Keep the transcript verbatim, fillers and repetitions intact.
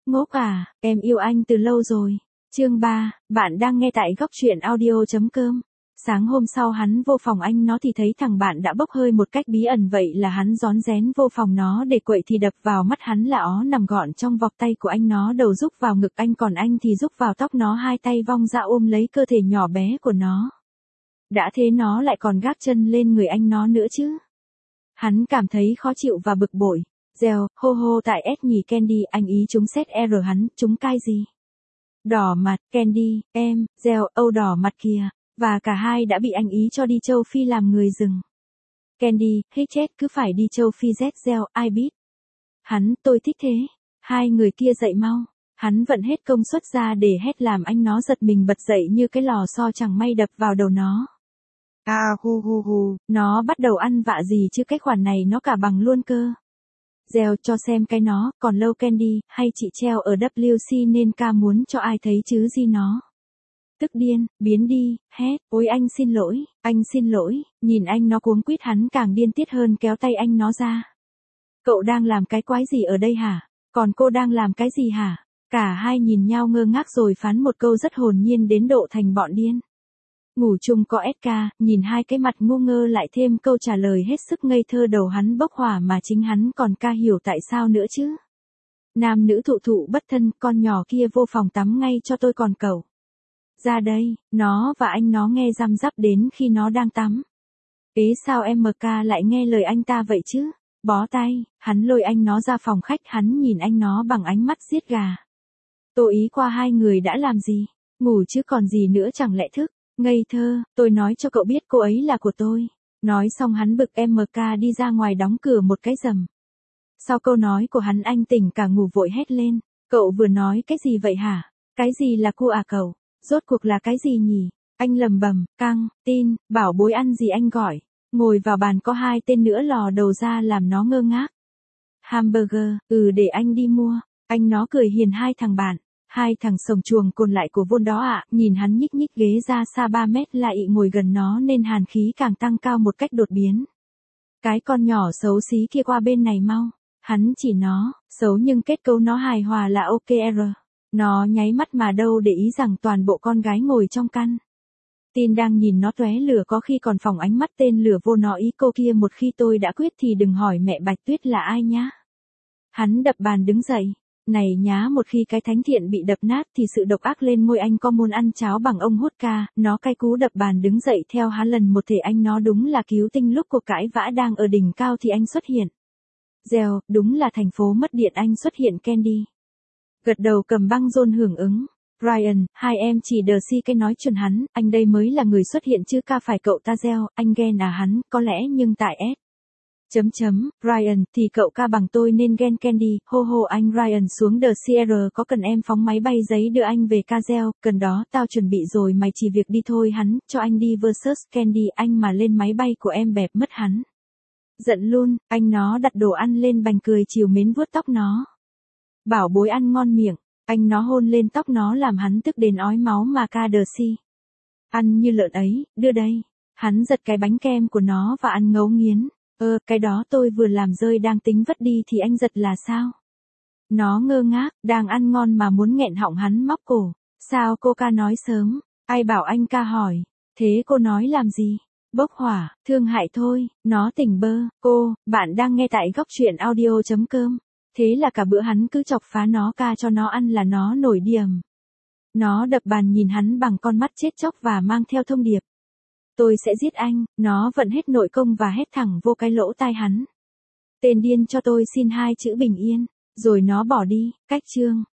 Ngốc à, em yêu anh từ lâu rồi. Chương ba, bạn đang nghe tại góc truyện audio.com. Sáng hôm sau hắn vô phòng anh nó thì thấy thằng bạn đã bốc hơi một cách bí ẩn, vậy là hắn rón rén vô phòng nó để quậy thì đập vào mắt hắn là ó nằm gọn trong vòng tay của anh nó, đầu rúc vào ngực anh còn anh thì rúc vào tóc nó, hai tay vong ra ôm lấy cơ thể nhỏ bé của nó. Đã thế nó lại còn gác chân lên người anh nó nữa chứ. Hắn cảm thấy khó chịu và bực bội. Rèo, hô hô tại S nhỉ Candy, anh ý chúng xét R hắn, chúng cai gì? Đỏ mặt, Candy, em, Rèo, âu đỏ mặt kìa. Và cả hai đã bị anh ý cho đi châu Phi làm người rừng. Candy, hết chết cứ phải đi châu Phi Z Rèo, ai biết. Hắn, tôi thích thế. Hai người kia dậy mau. Hắn vận hết công suất ra để hét làm anh nó giật mình bật dậy như cái lò xo chẳng may đập vào đầu nó. À hu hu hu, nó bắt đầu ăn vạ gì chứ cái khoản này nó cả bằng luôn cơ. Rèo cho xem cái nó, còn lâu Candy, hay chị treo ở W C nên ca muốn cho ai thấy chứ gì nó. Tức điên, biến đi, hét, ôi anh xin lỗi, anh xin lỗi, nhìn anh nó cuống quýt hắn càng điên tiết hơn kéo tay anh nó ra. Cậu đang làm cái quái gì ở đây hả? Còn cô đang làm cái gì hả? Cả hai nhìn nhau ngơ ngác rồi phán một câu rất hồn nhiên đến độ thành bọn điên. Ngủ chung có ét ca, nhìn hai cái mặt ngu ngơ lại thêm câu trả lời hết sức ngây thơ, đầu hắn bốc hỏa mà chính hắn còn ca hiểu tại sao nữa chứ. Nam nữ thụ thụ bất thân, con nhỏ kia vô phòng tắm ngay cho tôi còn cậu. Ra đây, nó và anh nó nghe răm rắp đến khi nó đang tắm. Ế sao em ca lại nghe lời anh ta vậy chứ? Bó tay, hắn lôi anh nó ra phòng khách, hắn nhìn anh nó bằng ánh mắt giết gà. Tô ý qua hai người đã làm gì? Ngủ chứ còn gì nữa chẳng lẽ thức? Ngây thơ, tôi nói cho cậu biết cô ấy là của tôi. Nói xong hắn bực em ca đi ra ngoài đóng cửa một cái rầm. Sau câu nói của hắn anh tỉnh cả ngủ vội hét lên. Cậu vừa nói cái gì vậy hả? Cái gì là cu à cậu? Rốt cuộc là cái gì nhỉ? Anh lầm bầm, căng, tin, bảo bối ăn gì anh gọi. Ngồi vào bàn có hai tên nữa lò đầu ra làm nó ngơ ngác. Hamburger, ừ để anh đi mua. Anh nó cười hiền hai thằng bạn. Hai thằng sồng chuồng cồn lại của Vôn đó ạ, à, nhìn hắn nhích nhích ghế ra xa ba mét lại ngồi gần nó nên hàn khí càng tăng cao một cách đột biến. Cái con nhỏ xấu xí kia qua bên này mau. Hắn chỉ nó, xấu nhưng kết cấu nó hài hòa là ok r. Nó nháy mắt mà đâu để ý rằng toàn bộ con gái ngồi trong căn. Tin đang nhìn nó tóe lửa có khi còn phỏng ánh mắt tên lửa vô nó ý cô kia, một khi tôi đã quyết thì đừng hỏi mẹ Bạch Tuyết là ai nhá. Hắn đập bàn đứng dậy. Này nhá, một khi cái thánh thiện bị đập nát thì sự độc ác lên ngôi, anh có muốn ăn cháo bằng ông hút ca, nó cay cú đập bàn đứng dậy theo hắn lần một thể anh nó đúng là cứu tinh, lúc cuộc cãi vã đang ở đỉnh cao thì anh xuất hiện. Rèo, đúng là thành phố mất điện anh xuất hiện Candy. Gật đầu cầm băng rôn hưởng ứng. Ryan, hai em chỉ đờ si cái nói chuẩn hắn, anh đây mới là người xuất hiện chứ ca phải cậu ta. Reo, anh ghen à hắn, có lẽ nhưng tại S. Chấm chấm, Ryan, thì cậu ca bằng tôi nên ghen Candy, hô hô anh Ryan xuống đờ xê rờ có cần em phóng máy bay giấy đưa anh về ca. Reo, cần đó, tao chuẩn bị rồi mày chỉ việc đi thôi. Hắn, cho anh đi versus Candy, anh mà lên máy bay của em bẹp mất hắn. Giận luôn, anh nó đặt đồ ăn lên bành cười chiều mến vuốt tóc nó. Bảo bối ăn ngon miệng, anh nó hôn lên tóc nó làm hắn tức đến ói máu mà ca đờ si. Ăn như lợn ấy, đưa đây. Hắn giật cái bánh kem của nó và ăn ngấu nghiến. Ơ, cái đó tôi vừa làm rơi đang tính vứt đi thì anh giật là sao? Nó ngơ ngác, đang ăn ngon mà muốn nghẹn họng hắn móc cổ. Sao cô ca nói sớm? Ai bảo anh ca hỏi? Thế cô nói làm gì? Bốc hỏa, thương hại thôi, nó tỉnh bơ. Cô, bạn đang nghe tại góc truyện audio.com. Thế là cả bữa hắn cứ chọc phá nó, ca cho nó ăn là nó nổi điềm. Nó đập bàn nhìn hắn bằng con mắt chết chóc và mang theo thông điệp. Tôi sẽ giết anh, nó vận hết nội công và hét thẳng vô cái lỗ tai hắn. Tên điên cho tôi xin hai chữ bình yên, rồi nó bỏ đi, cách chương.